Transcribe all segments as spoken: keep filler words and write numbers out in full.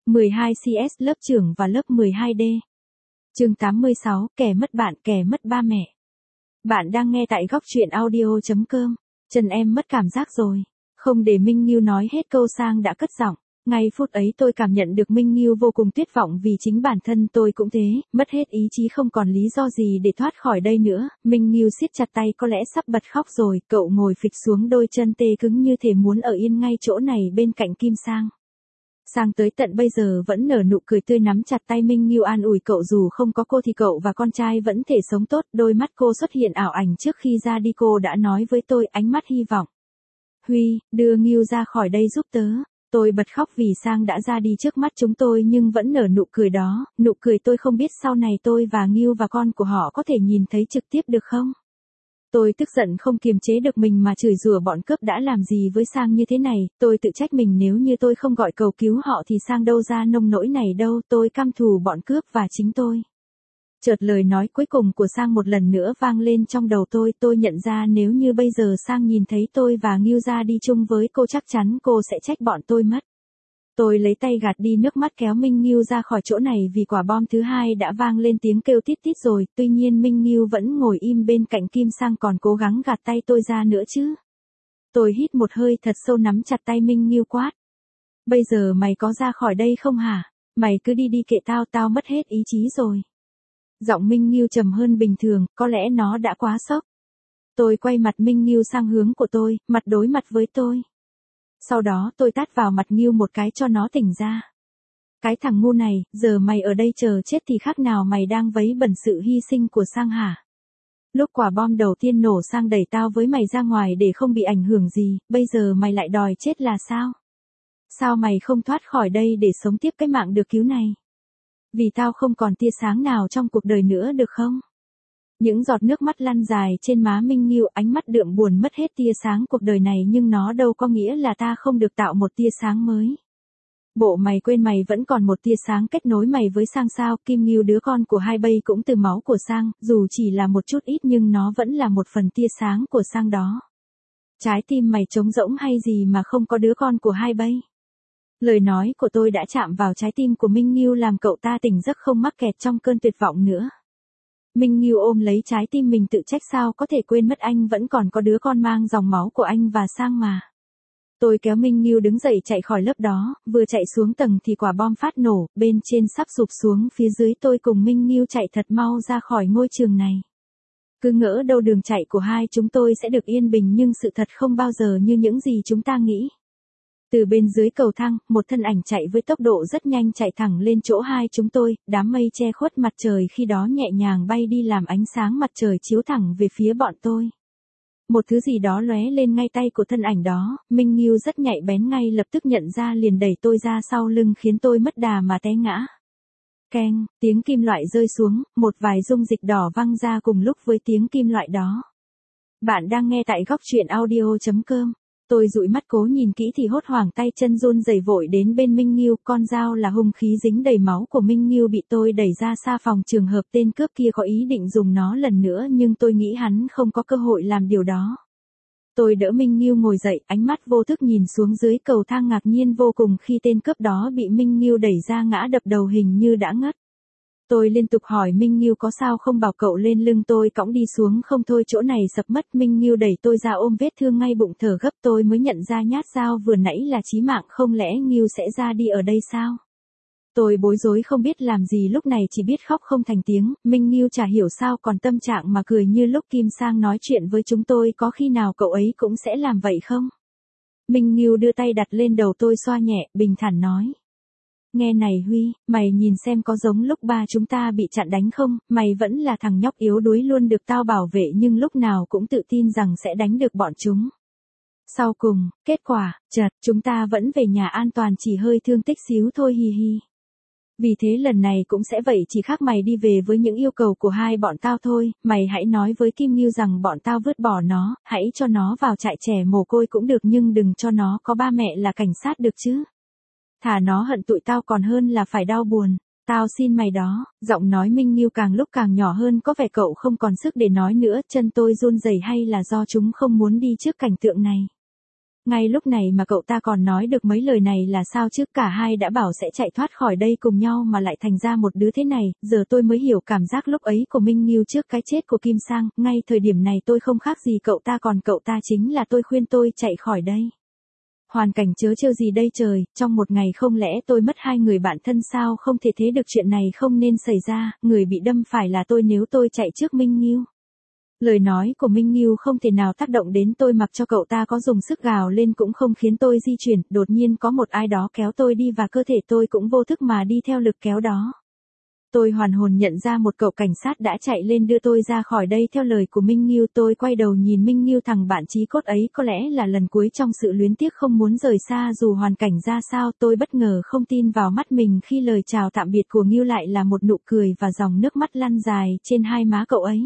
mười hai C S lớp trưởng và lớp mười hai D. Chương tám mươi sáu, kẻ mất bạn, kẻ mất ba mẹ. Bạn đang nghe tại góc truyện audio chấm com. Chân em mất cảm giác rồi. Không để Minh Nghiêu nói hết câu Sang đã cất giọng. Ngay phút ấy tôi cảm nhận được Minh Nghiêu vô cùng tuyệt vọng vì chính bản thân tôi cũng thế, mất hết ý chí không còn lý do gì để thoát khỏi đây nữa. Minh Nghiêu siết chặt tay có lẽ sắp bật khóc rồi, cậu ngồi phịch xuống đôi chân tê cứng như thể muốn ở yên ngay chỗ này bên cạnh Kim Sang. Sang tới tận bây giờ vẫn nở nụ cười tươi nắm chặt tay Minh Nghiêu an ủi cậu dù không có cô thì cậu và con trai vẫn thể sống tốt. Đôi mắt cô xuất hiện ảo ảnh trước khi ra đi, cô đã nói với tôi ánh mắt hy vọng. Huy, đưa Nghiêu ra khỏi đây giúp tớ. Tôi bật khóc vì Sang đã ra đi trước mắt chúng tôi nhưng vẫn nở nụ cười đó, nụ cười tôi không biết sau này tôi và Nghiêu và con của họ có thể nhìn thấy trực tiếp được không? Tôi tức giận không kiềm chế được mình mà chửi rủa bọn cướp đã làm gì với Sang như thế này, tôi tự trách mình nếu như tôi không gọi cầu cứu họ thì Sang đâu ra nông nỗi này đâu, tôi căm thù bọn cướp và chính tôi. Chợt lời nói cuối cùng của Sang một lần nữa vang lên trong đầu tôi, tôi nhận ra nếu như bây giờ Sang nhìn thấy tôi và Nghiêu ra đi chung với cô chắc chắn cô sẽ trách bọn tôi mất. Tôi lấy tay gạt đi nước mắt kéo Minh Nghiêu ra khỏi chỗ này vì quả bom thứ hai đã vang lên tiếng kêu tít tít rồi, tuy nhiên Minh Nghiêu vẫn ngồi im bên cạnh Kim Sang còn cố gắng gạt tay tôi ra nữa chứ. Tôi hít một hơi thật sâu nắm chặt tay Minh Nghiêu quát. Bây giờ mày có ra khỏi đây không hả? Mày cứ đi đi kệ tao, tao mất hết ý chí rồi. Giọng Minh Nghiêu trầm hơn bình thường, có lẽ nó đã quá sốc. Tôi quay mặt Minh Nghiêu sang hướng của tôi, mặt đối mặt với tôi. Sau đó tôi tát vào mặt Nghiêu một cái cho nó tỉnh ra. Cái thằng ngu này, giờ mày ở đây chờ chết thì khác nào mày đang vấy bẩn sự hy sinh của Sang hả? Lúc quả bom đầu tiên nổ Sang đẩy tao với mày ra ngoài để không bị ảnh hưởng gì, bây giờ mày lại đòi chết là sao? Sao mày không thoát khỏi đây để sống tiếp cái mạng được cứu này? Vì tao không còn tia sáng nào trong cuộc đời nữa được không? Những giọt nước mắt lăn dài trên má Minh Nghiêu, ánh mắt đượm buồn mất hết tia sáng cuộc đời này nhưng nó đâu có nghĩa là ta không được tạo một tia sáng mới. Bộ mày quên mày vẫn còn một tia sáng kết nối mày với Sang sao? Kim Nghiêu đứa con của hai bay cũng từ máu của Sang, dù chỉ là một chút ít nhưng nó vẫn là một phần tia sáng của Sang đó. Trái tim mày trống rỗng hay gì mà không có đứa con của hai bay? Lời nói của tôi đã chạm vào trái tim của Minh Nghiêu làm cậu ta tỉnh giấc không mắc kẹt trong cơn tuyệt vọng nữa. Minh Nghiêu ôm lấy trái tim mình tự trách sao có thể quên mất anh vẫn còn có đứa con mang dòng máu của anh và Sang mà. Tôi kéo Minh Nghiêu đứng dậy chạy khỏi lớp đó, vừa chạy xuống tầng thì quả bom phát nổ, bên trên sắp sụp xuống phía dưới tôi cùng Minh Nghiêu chạy thật mau ra khỏi ngôi trường này. Cứ ngỡ đâu đường chạy của hai chúng tôi sẽ được yên bình nhưng sự thật không bao giờ như những gì chúng ta nghĩ. Từ bên dưới cầu thang, một thân ảnh chạy với tốc độ rất nhanh chạy thẳng lên chỗ hai chúng tôi, đám mây che khuất mặt trời khi đó nhẹ nhàng bay đi làm ánh sáng mặt trời chiếu thẳng về phía bọn tôi. Một thứ gì đó lóe lên ngay tay của thân ảnh đó, Minh Nghiêu rất nhạy bén ngay lập tức nhận ra liền đẩy tôi ra sau lưng khiến tôi mất đà mà té ngã. Keng, tiếng kim loại rơi xuống, một vài dung dịch đỏ văng ra cùng lúc với tiếng kim loại đó. Bạn đang nghe tại góc truyện audio chấm com. Tôi dụi mắt cố nhìn kỹ thì hốt hoảng tay chân run rẩy vội đến bên Minh Nghiêu, con dao là hung khí dính đầy máu của Minh Nghiêu bị tôi đẩy ra xa phòng trường hợp tên cướp kia có ý định dùng nó lần nữa nhưng tôi nghĩ hắn không có cơ hội làm điều đó. Tôi đỡ Minh Nghiêu ngồi dậy, ánh mắt vô thức nhìn xuống dưới cầu thang ngạc nhiên vô cùng khi tên cướp đó bị Minh Nghiêu đẩy ra ngã đập đầu hình như đã ngất. Tôi liên tục hỏi Minh Nghiêu có sao không bảo cậu lên lưng tôi cõng đi xuống không thôi chỗ này sập mất. Minh Nghiêu đẩy tôi ra ôm vết thương ngay bụng thở gấp tôi mới nhận ra nhát dao vừa nãy là chí mạng không lẽ Nghiêu sẽ ra đi ở đây sao? Tôi bối rối không biết làm gì lúc này chỉ biết khóc không thành tiếng, Minh Nghiêu chả hiểu sao còn tâm trạng mà cười như lúc Kim Sang nói chuyện với chúng tôi có khi nào cậu ấy cũng sẽ làm vậy không? Minh Nghiêu đưa tay đặt lên đầu tôi xoa nhẹ, bình thản nói. Nghe này Huy, mày nhìn xem có giống lúc ba chúng ta bị chặn đánh không, mày vẫn là thằng nhóc yếu đuối luôn được tao bảo vệ nhưng lúc nào cũng tự tin rằng sẽ đánh được bọn chúng. Sau cùng, kết quả, chật, chúng ta vẫn về nhà an toàn chỉ hơi thương tích xíu thôi hi hi. Vì thế lần này cũng sẽ vậy chỉ khác mày đi về với những yêu cầu của hai bọn tao thôi, mày hãy nói với Kim Nghiêu rằng bọn tao vứt bỏ nó, hãy cho nó vào trại trẻ mồ côi cũng được nhưng đừng cho nó có ba mẹ là cảnh sát được chứ. Thà nó hận tụi tao còn hơn là phải đau buồn. Tao xin mày đó, giọng nói Minh Nghiêu càng lúc càng nhỏ hơn có vẻ cậu không còn sức để nói nữa, chân tôi run rẩy hay là do chúng không muốn đi trước cảnh tượng này. Ngay lúc này mà cậu ta còn nói được mấy lời này là sao chứ, cả hai đã bảo sẽ chạy thoát khỏi đây cùng nhau mà lại thành ra một đứa thế này, giờ tôi mới hiểu cảm giác lúc ấy của Minh Nghiêu trước cái chết của Kim Sang, ngay thời điểm này tôi không khác gì cậu ta, còn cậu ta chính là tôi khuyên tôi chạy khỏi đây. Hoàn cảnh chớ trêu gì đây trời, trong một ngày không lẽ tôi mất hai người bạn thân sao, không thể thế được, chuyện này không nên xảy ra, người bị đâm phải là tôi nếu tôi chạy trước Minh Nghiêu. Lời nói của Minh Nghiêu không thể nào tác động đến tôi, mặc cho cậu ta có dùng sức gào lên cũng không khiến tôi di chuyển, đột nhiên có một ai đó kéo tôi đi và cơ thể tôi cũng vô thức mà đi theo lực kéo đó. Tôi hoàn hồn nhận ra một cậu cảnh sát đã chạy lên đưa tôi ra khỏi đây theo lời của Minh Nghiêu. Tôi quay đầu nhìn Minh Nghiêu, thằng bạn chí cốt ấy, có lẽ là lần cuối trong sự luyến tiếc không muốn rời xa dù hoàn cảnh ra sao. Tôi bất ngờ không tin vào mắt mình khi lời chào tạm biệt của Nghiêu lại là một nụ cười và dòng nước mắt lăn dài trên hai má cậu ấy.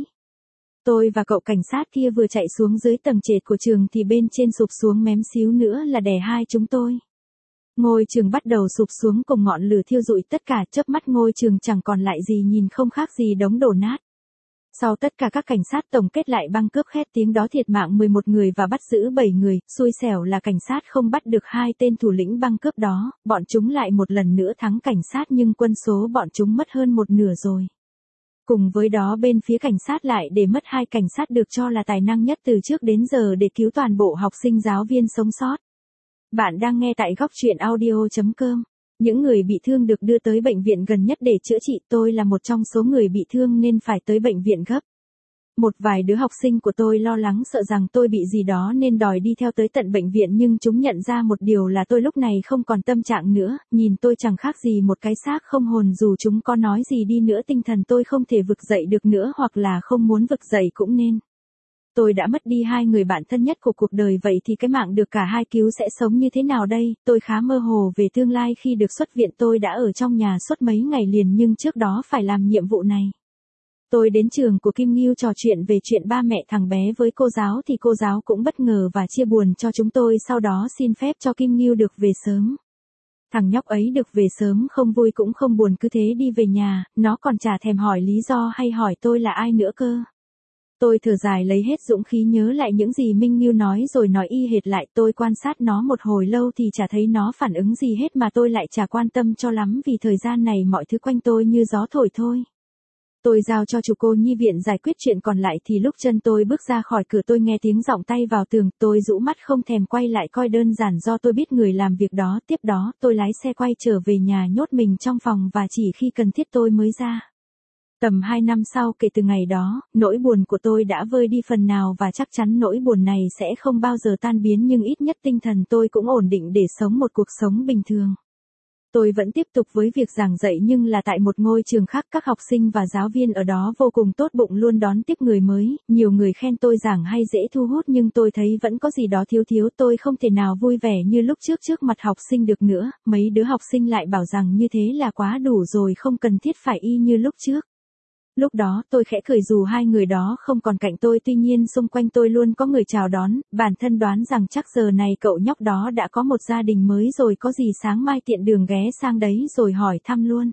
Tôi và cậu cảnh sát kia vừa chạy xuống dưới tầng trệt của trường thì bên trên sụp xuống mém xíu nữa là đè hai chúng tôi. Ngôi trường bắt đầu sụp xuống cùng ngọn lửa thiêu rụi tất cả, chớp mắt ngôi trường chẳng còn lại gì, nhìn không khác gì đống đổ nát. Sau tất cả các cảnh sát tổng kết lại băng cướp khét tiếng đó thiệt mạng mười một người và bắt giữ bảy người, xui xẻo là cảnh sát không bắt được hai tên thủ lĩnh băng cướp đó, bọn chúng lại một lần nữa thắng cảnh sát nhưng quân số bọn chúng mất hơn một nửa rồi. Cùng với đó bên phía cảnh sát lại để mất hai cảnh sát được cho là tài năng nhất từ trước đến giờ để cứu toàn bộ học sinh giáo viên sống sót. Bạn đang nghe tại góc truyện audio chấm com. Những người bị thương được đưa tới bệnh viện gần nhất để chữa trị, tôi là một trong số người bị thương nên phải tới bệnh viện gấp. Một vài đứa học sinh của tôi lo lắng sợ rằng tôi bị gì đó nên đòi đi theo tới tận bệnh viện, nhưng chúng nhận ra một điều là tôi lúc này không còn tâm trạng nữa, nhìn tôi chẳng khác gì một cái xác không hồn, dù chúng có nói gì đi nữa tinh thần tôi không thể vực dậy được nữa, hoặc là không muốn vực dậy cũng nên. Tôi đã mất đi hai người bạn thân nhất của cuộc đời, vậy thì cái mạng được cả hai cứu sẽ sống như thế nào đây? Tôi khá mơ hồ về tương lai. Khi được xuất viện tôi đã ở trong nhà suốt mấy ngày liền, nhưng trước đó phải làm nhiệm vụ này. Tôi đến trường của Kim Nghiêu trò chuyện về chuyện ba mẹ thằng bé với cô giáo thì cô giáo cũng bất ngờ và chia buồn cho chúng tôi, sau đó xin phép cho Kim Nghiêu được về sớm. Thằng nhóc ấy được về sớm không vui cũng không buồn, cứ thế đi về nhà, nó còn chả thèm hỏi lý do hay hỏi tôi là ai nữa cơ. Tôi thở dài lấy hết dũng khí nhớ lại những gì Minh Nghiêu nói rồi nói y hệt lại. Tôi quan sát nó một hồi lâu thì chả thấy nó phản ứng gì hết, mà tôi lại chả quan tâm cho lắm vì thời gian này mọi thứ quanh tôi như gió thổi thôi. Tôi giao cho chủ cô nhi viện giải quyết chuyện còn lại thì lúc chân tôi bước ra khỏi cửa tôi nghe tiếng giọng tay vào tường, tôi rũ mắt không thèm quay lại coi, đơn giản do tôi biết người làm việc đó. Tiếp đó tôi lái xe quay trở về nhà, nhốt mình trong phòng và chỉ khi cần thiết tôi mới ra. Tầm hai năm sau kể từ ngày đó, nỗi buồn của tôi đã vơi đi phần nào và chắc chắn nỗi buồn này sẽ không bao giờ tan biến, nhưng ít nhất tinh thần tôi cũng ổn định để sống một cuộc sống bình thường. Tôi vẫn tiếp tục với việc giảng dạy nhưng là tại một ngôi trường khác, các học sinh và giáo viên ở đó vô cùng tốt bụng luôn đón tiếp người mới, nhiều người khen tôi giảng hay dễ thu hút, nhưng tôi thấy vẫn có gì đó thiếu thiếu, tôi không thể nào vui vẻ như lúc trước trước mặt học sinh được nữa, mấy đứa học sinh lại bảo rằng như thế là quá đủ rồi, không cần thiết phải y như lúc trước. Lúc đó tôi khẽ cười dù hai người đó không còn cạnh tôi, tuy nhiên xung quanh tôi luôn có người chào đón, bản thân đoán rằng chắc giờ này cậu nhóc đó đã có một gia đình mới rồi, có gì sáng mai tiện đường ghé sang đấy rồi hỏi thăm luôn.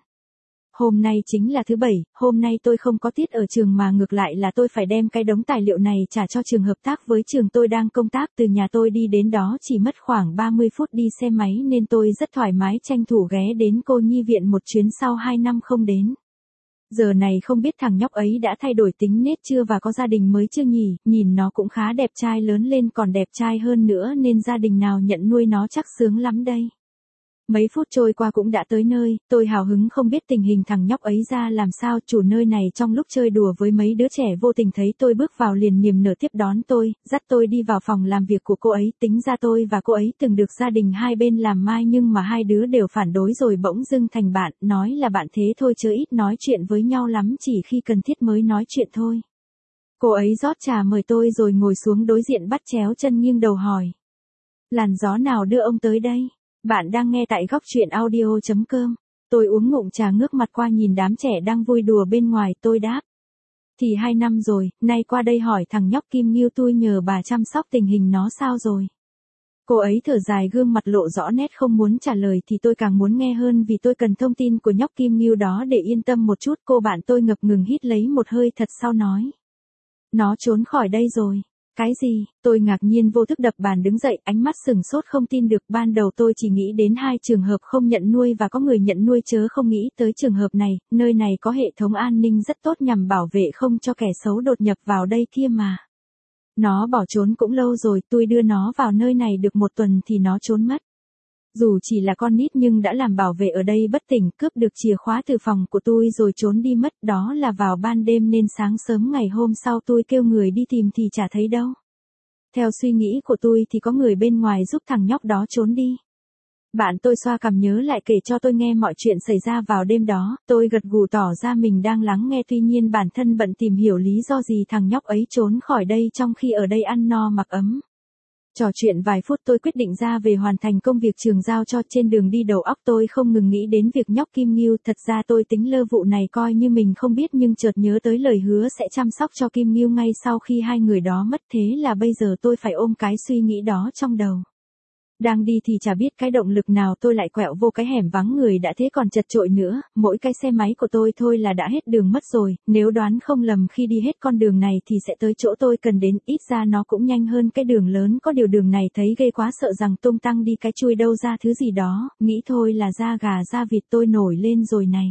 Hôm nay chính là thứ bảy, hôm nay tôi không có tiết ở trường mà ngược lại là tôi phải đem cái đống tài liệu này trả cho trường hợp tác với trường tôi đang công tác. Từ nhà tôi đi đến đó chỉ mất khoảng ba mươi phút đi xe máy nên tôi rất thoải mái tranh thủ ghé đến cô nhi viện một chuyến sau hai năm không đến. Giờ này không biết thằng nhóc ấy đã thay đổi tính nết chưa và có gia đình mới chưa nhỉ, nhìn nó cũng khá đẹp trai, lớn lên còn đẹp trai hơn nữa nên gia đình nào nhận nuôi nó chắc sướng lắm đây. Mấy phút trôi qua cũng đã tới nơi, tôi hào hứng không biết tình hình thằng nhóc ấy ra làm sao. Chủ nơi này trong lúc chơi đùa với mấy đứa trẻ vô tình thấy tôi bước vào liền niềm nở tiếp đón tôi, dắt tôi đi vào phòng làm việc của cô ấy. Tính ra tôi và cô ấy từng được gia đình hai bên làm mai nhưng mà hai đứa đều phản đối rồi bỗng dưng thành bạn, nói là bạn thế thôi chứ ít nói chuyện với nhau lắm, chỉ khi cần thiết mới nói chuyện thôi. Cô ấy rót trà mời tôi rồi ngồi xuống đối diện, bắt chéo chân nghiêng đầu hỏi: làn gió nào đưa ông tới đây? Bạn đang nghe tại góc truyện audio chấm com. Tôi uống ngụm trà ngước mặt qua nhìn đám trẻ đang vui đùa bên ngoài, tôi đáp: thì hai năm rồi, nay qua đây hỏi thằng nhóc Kim Nghiêu tôi nhờ bà chăm sóc, tình hình nó sao rồi? Cô ấy thở dài, gương mặt lộ rõ nét không muốn trả lời, thì tôi càng muốn nghe hơn vì tôi cần thông tin của nhóc Kim Nghiêu đó để yên tâm một chút. Cô bạn tôi ngập ngừng hít lấy một hơi thật sau nói: nó trốn khỏi đây rồi. Cái gì? Tôi ngạc nhiên vô thức đập bàn đứng dậy, ánh mắt sừng sốt không tin được. Ban đầu tôi chỉ nghĩ đến hai trường hợp không nhận nuôi và có người nhận nuôi chớ không nghĩ tới trường hợp này. Nơi này có hệ thống an ninh rất tốt nhằm bảo vệ không cho kẻ xấu đột nhập vào đây kia mà. Nó bỏ trốn cũng lâu rồi, tôi đưa nó vào nơi này được một tuần thì nó trốn mất. Dù chỉ là con nít nhưng đã làm bảo vệ ở đây bất tỉnh, cướp được chìa khóa từ phòng của tôi rồi trốn đi mất. Đó là vào ban đêm nên sáng sớm ngày hôm sau tôi kêu người đi tìm thì chả thấy đâu. Theo suy nghĩ của tôi thì có người bên ngoài giúp thằng nhóc đó trốn đi. Bạn tôi xoa cằm nhớ lại kể cho tôi nghe mọi chuyện xảy ra vào đêm đó. Tôi gật gù tỏ ra mình đang lắng nghe, tuy nhiên bản thân bận tìm hiểu lý do gì thằng nhóc ấy trốn khỏi đây trong khi ở đây ăn no mặc ấm. Trò chuyện vài phút tôi quyết định ra về hoàn thành công việc trường giao cho. Trên đường đi đầu óc tôi không ngừng nghĩ đến việc nhóc Kim Ngưu. Thật ra tôi tính lơ vụ này coi như mình không biết, nhưng chợt nhớ tới lời hứa sẽ chăm sóc cho Kim Ngưu ngay sau khi hai người đó mất, thế là bây giờ tôi phải ôm cái suy nghĩ đó trong đầu. Đang đi thì chả biết cái động lực nào tôi lại quẹo vô cái hẻm vắng người đã thế còn chật chội nữa, mỗi cái xe máy của tôi thôi là đã hết đường mất rồi. Nếu đoán không lầm khi đi hết con đường này thì sẽ tới chỗ tôi cần đến, ít ra nó cũng nhanh hơn cái đường lớn. Có điều đường này thấy ghê quá, sợ rằng tung tăng đi cái chui đâu ra thứ gì đó, nghĩ thôi là da gà da vịt tôi nổi lên rồi này.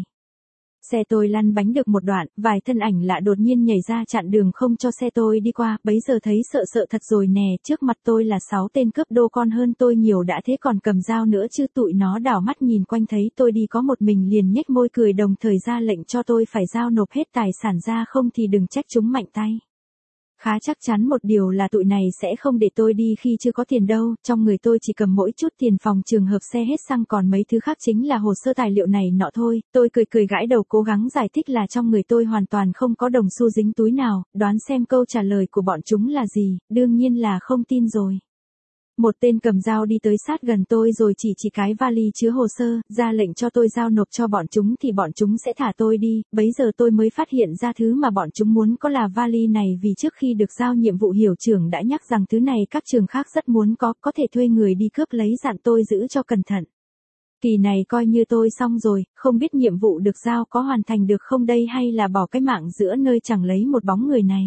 Xe tôi lăn bánh được một đoạn, vài thân ảnh lạ đột nhiên nhảy ra chặn đường không cho xe tôi đi qua, bấy giờ thấy sợ sợ thật rồi nè. Trước mặt tôi là sáu tên cướp đô con hơn tôi nhiều đã thế còn cầm dao nữa chứ. Tụi nó đảo mắt nhìn quanh thấy tôi đi có một mình liền nhếch môi cười, đồng thời ra lệnh cho tôi phải giao nộp hết tài sản ra, không thì đừng trách chúng mạnh tay. Khá chắc chắn một điều là tụi này sẽ không để tôi đi khi chưa có tiền đâu, trong người tôi chỉ cầm mỗi chút tiền phòng trường hợp xe hết xăng, còn mấy thứ khác chính là hồ sơ tài liệu này nọ thôi. Tôi cười cười gãi đầu cố gắng giải thích là trong người tôi hoàn toàn không có đồng xu dính túi nào. Đoán xem câu trả lời của bọn chúng là gì? Đương nhiên là không tin rồi. Một tên cầm dao đi tới sát gần tôi rồi chỉ chỉ cái vali chứa hồ sơ, ra lệnh cho tôi giao nộp cho bọn chúng thì bọn chúng sẽ thả tôi đi. Bấy giờ tôi mới phát hiện ra thứ mà bọn chúng muốn có là vali này, vì trước khi được giao nhiệm vụ hiệu trưởng đã nhắc rằng thứ này các trường khác rất muốn có, có thể thuê người đi cướp lấy, dặn tôi giữ cho cẩn thận. Kỳ này coi như tôi xong rồi, không biết nhiệm vụ được giao có hoàn thành được không đây, hay là bỏ cái mạng giữa nơi chẳng lấy một bóng người này.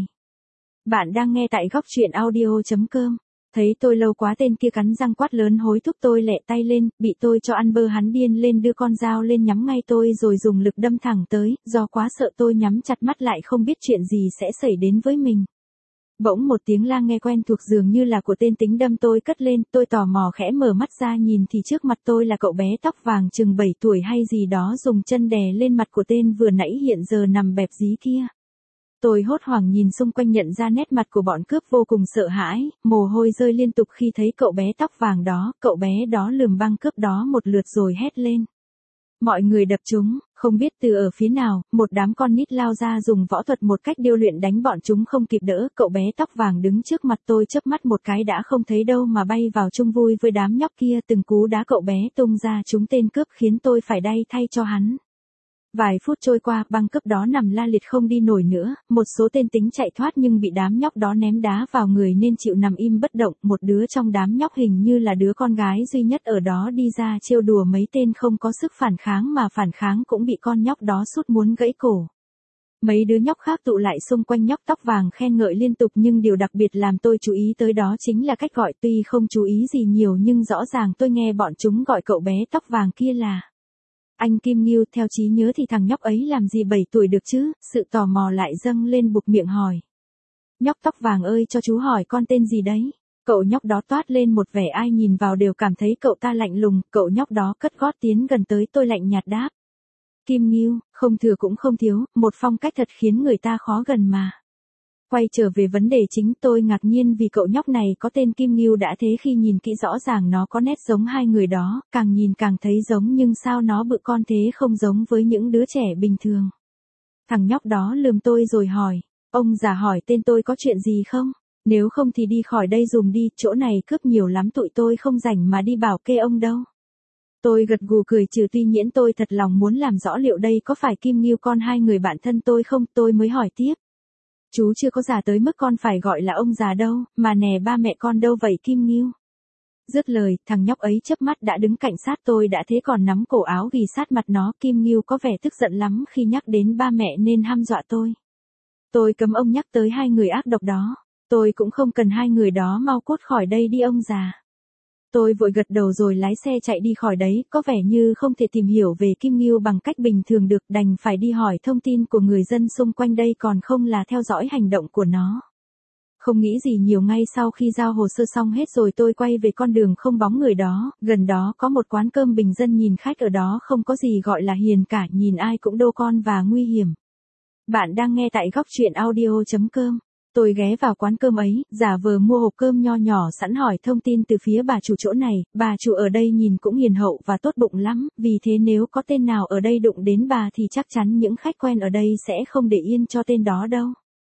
Bạn đang nghe tại góc truyện audio chấm com. Thấy tôi lâu quá tên kia cắn răng quát lớn hối thúc tôi lẹ tay lên, bị tôi cho ăn bơ hắn điên lên đưa con dao lên nhắm ngay tôi rồi dùng lực đâm thẳng tới. Do quá sợ tôi nhắm chặt mắt lại không biết chuyện gì sẽ xảy đến với mình. Bỗng một tiếng la nghe quen thuộc dường như là của tên tính đâm tôi cất lên. Tôi tò mò khẽ mở mắt ra nhìn thì trước mặt tôi là cậu bé tóc vàng chừng bảy tuổi hay gì đó dùng chân đè lên mặt của tên vừa nãy hiện giờ nằm bẹp dí kia. Tôi hốt hoảng nhìn xung quanh nhận ra nét mặt của bọn cướp vô cùng sợ hãi, mồ hôi rơi liên tục khi thấy cậu bé tóc vàng đó. Cậu bé đó lườm băng cướp đó một lượt rồi hét lên. Mọi người đập chúng, không biết từ ở phía nào, một đám con nít lao ra dùng võ thuật một cách điêu luyện đánh bọn chúng không kịp đỡ. Cậu bé tóc vàng đứng trước mặt tôi chớp mắt một cái đã không thấy đâu mà bay vào chung vui với đám nhóc kia. Từng cú đá cậu bé tung ra chúng tên cướp khiến tôi phải đay thay cho hắn. Vài phút trôi qua, băng cướp đó nằm la liệt không đi nổi nữa, một số tên tính chạy thoát nhưng bị đám nhóc đó ném đá vào người nên chịu nằm im bất động. Một đứa trong đám nhóc hình như là đứa con gái duy nhất ở đó đi ra trêu đùa mấy tên không có sức phản kháng, mà phản kháng cũng bị con nhóc đó sút muốn gãy cổ. Mấy đứa nhóc khác tụ lại xung quanh nhóc tóc vàng khen ngợi liên tục, nhưng điều đặc biệt làm tôi chú ý tới đó chính là cách gọi. Tuy không chú ý gì nhiều nhưng rõ ràng tôi nghe bọn chúng gọi cậu bé tóc vàng kia là anh Kim Ngưu. Theo trí nhớ thì thằng nhóc ấy làm gì bảy tuổi được chứ, sự tò mò lại dâng lên buộc miệng hỏi. Nhóc tóc vàng ơi, cho chú hỏi con tên gì đấy? Cậu nhóc đó toát lên một vẻ ai nhìn vào đều cảm thấy cậu ta lạnh lùng. Cậu nhóc đó cất gót tiến gần tới tôi lạnh nhạt đáp. Kim Ngưu, không thừa cũng không thiếu, một phong cách thật khiến người ta khó gần mà. Quay trở về vấn đề chính, tôi ngạc nhiên vì cậu nhóc này có tên Kim Ngưu đã thế khi nhìn kỹ rõ ràng nó có nét giống hai người đó, càng nhìn càng thấy giống nhưng sao nó bự con thế, không giống với những đứa trẻ bình thường. Thằng nhóc đó lườm tôi rồi hỏi, ông già hỏi tên tôi có chuyện gì không? Nếu không thì đi khỏi đây dùm đi, chỗ này cướp nhiều lắm, tụi tôi không rảnh mà đi bảo kê ông đâu. Tôi gật gù cười trừ, tuy nhiên tôi thật lòng muốn làm rõ liệu đây có phải Kim Ngưu con hai người bạn thân tôi không. Tôi mới hỏi tiếp. Chú chưa có già tới mức con phải gọi là ông già đâu, mà nè ba mẹ con đâu vậy Kim Ngưu? Dứt lời, thằng nhóc ấy chớp mắt đã đứng cạnh sát tôi đã thế còn nắm cổ áo ghì sát mặt nó. Kim Ngưu có vẻ tức giận lắm khi nhắc đến ba mẹ nên hăm dọa tôi. Tôi cấm ông nhắc tới hai người ác độc đó. Tôi cũng không cần hai người đó mau cút khỏi đây đi ông già. Tôi vội gật đầu rồi lái xe chạy đi khỏi đấy, có vẻ như không thể tìm hiểu về Kim Ngưu bằng cách bình thường được, đành phải đi hỏi thông tin của người dân xung quanh đây còn không là theo dõi hành động của nó. Không nghĩ gì nhiều, ngay sau khi giao hồ sơ xong hết rồi tôi quay về con đường không bóng người đó, gần đó có một quán cơm bình dân, nhìn khách ở đó không có gì gọi là hiền cả, nhìn ai cũng đô con và nguy hiểm. Bạn đang nghe tại góc truyện audio chấm com. Tôi ghé vào quán cơm ấy, giả vờ mua hộp cơm nho nhỏ sẵn hỏi thông tin từ phía bà chủ chỗ này, bà chủ ở đây nhìn cũng hiền hậu và tốt bụng lắm, vì thế nếu có tên nào ở đây đụng đến bà thì chắc chắn những khách quen ở đây sẽ không để yên cho tên đó đâu.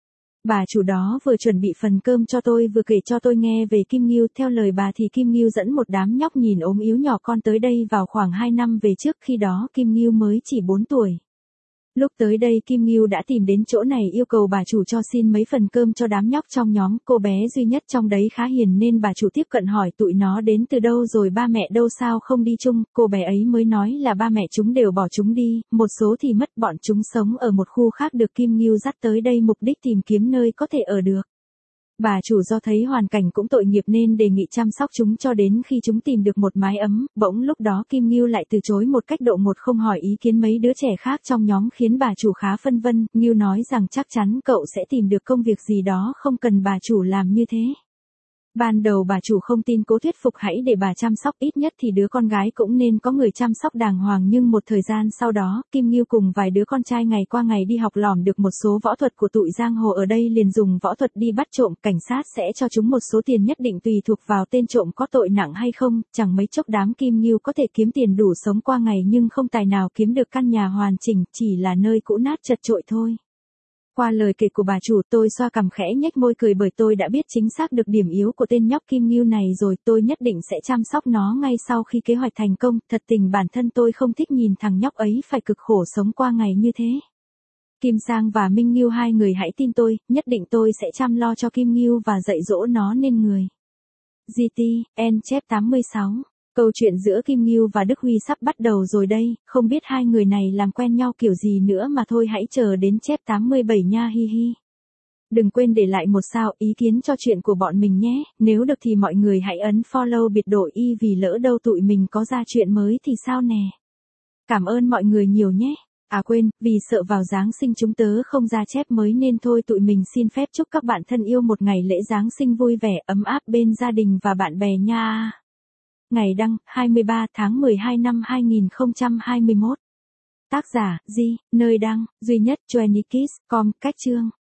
Bà chủ đó vừa chuẩn bị phần cơm cho tôi vừa kể cho tôi nghe về Kim Ngưu, theo lời bà thì Kim Ngưu dẫn một đám nhóc nhìn ốm yếu nhỏ con tới đây vào khoảng hai năm về trước, khi đó Kim Ngưu mới chỉ bốn tuổi. Lúc tới đây Kim Ngưu đã tìm đến chỗ này yêu cầu bà chủ cho xin mấy phần cơm cho đám nhóc trong nhóm, cô bé duy nhất trong đấy khá hiền nên bà chủ tiếp cận hỏi tụi nó đến từ đâu rồi ba mẹ đâu sao không đi chung, cô bé ấy mới nói là ba mẹ chúng đều bỏ chúng đi, một số thì mất, bọn chúng sống ở một khu khác được Kim Ngưu dắt tới đây mục đích tìm kiếm nơi có thể ở được. Bà chủ do thấy hoàn cảnh cũng tội nghiệp nên đề nghị chăm sóc chúng cho đến khi chúng tìm được một mái ấm, bỗng lúc đó Kim Ngưu lại từ chối một cách độ ngột, không hỏi ý kiến mấy đứa trẻ khác trong nhóm, khiến bà chủ khá phân vân. Ngưu nói rằng chắc chắn cậu sẽ tìm được công việc gì đó, không cần bà chủ làm như thế. Ban đầu bà chủ không tin, cố thuyết phục hãy để bà chăm sóc, ít nhất thì đứa con gái cũng nên có người chăm sóc đàng hoàng, nhưng một thời gian sau đó, Kim Ngưu cùng vài đứa con trai ngày qua ngày đi học lỏm được một số võ thuật của tụi giang hồ ở đây, liền dùng võ thuật đi bắt trộm, cảnh sát sẽ cho chúng một số tiền nhất định tùy thuộc vào tên trộm có tội nặng hay không, chẳng mấy chốc đám Kim Ngưu có thể kiếm tiền đủ sống qua ngày nhưng không tài nào kiếm được căn nhà hoàn chỉnh, chỉ là nơi cũ nát chật chội thôi. Qua lời kể của bà chủ, tôi xoa cằm khẽ nhếch môi cười, bởi tôi đã biết chính xác được điểm yếu của tên nhóc Kim Ngưu này rồi, tôi nhất định sẽ chăm sóc nó ngay sau khi kế hoạch thành công, thật tình bản thân tôi không thích nhìn thằng nhóc ấy phải cực khổ sống qua ngày như thế. Kim Sang và Minh Ngưu, hai người hãy tin tôi, nhất định tôi sẽ chăm lo cho Kim Ngưu và dạy dỗ nó nên người. giê tê, N chép tám mươi sáu. Câu chuyện giữa Kim Ngưu và Đức Huy sắp bắt đầu rồi đây, không biết hai người này làm quen nhau kiểu gì nữa mà thôi, hãy chờ đến chép tám mươi bảy nha, hi hi. Đừng quên để lại một sao ý kiến cho chuyện của bọn mình nhé, nếu được thì mọi người hãy ấn follow biệt đội y, vì lỡ đâu tụi mình có ra chuyện mới thì sao nè. Cảm ơn mọi người nhiều nhé. À quên, vì sợ vào Giáng sinh chúng tớ không ra chép mới nên thôi tụi mình xin phép chúc các bạn thân yêu một ngày lễ Giáng sinh vui vẻ, ấm áp bên gia đình và bạn bè nha. Ngày đăng, hai mươi ba tháng mười hai năm hai nghìn không trăm hai mươi mốt. Tác giả, Di, nơi đăng, duy nhất, Joanny Kiss, com, cách chương.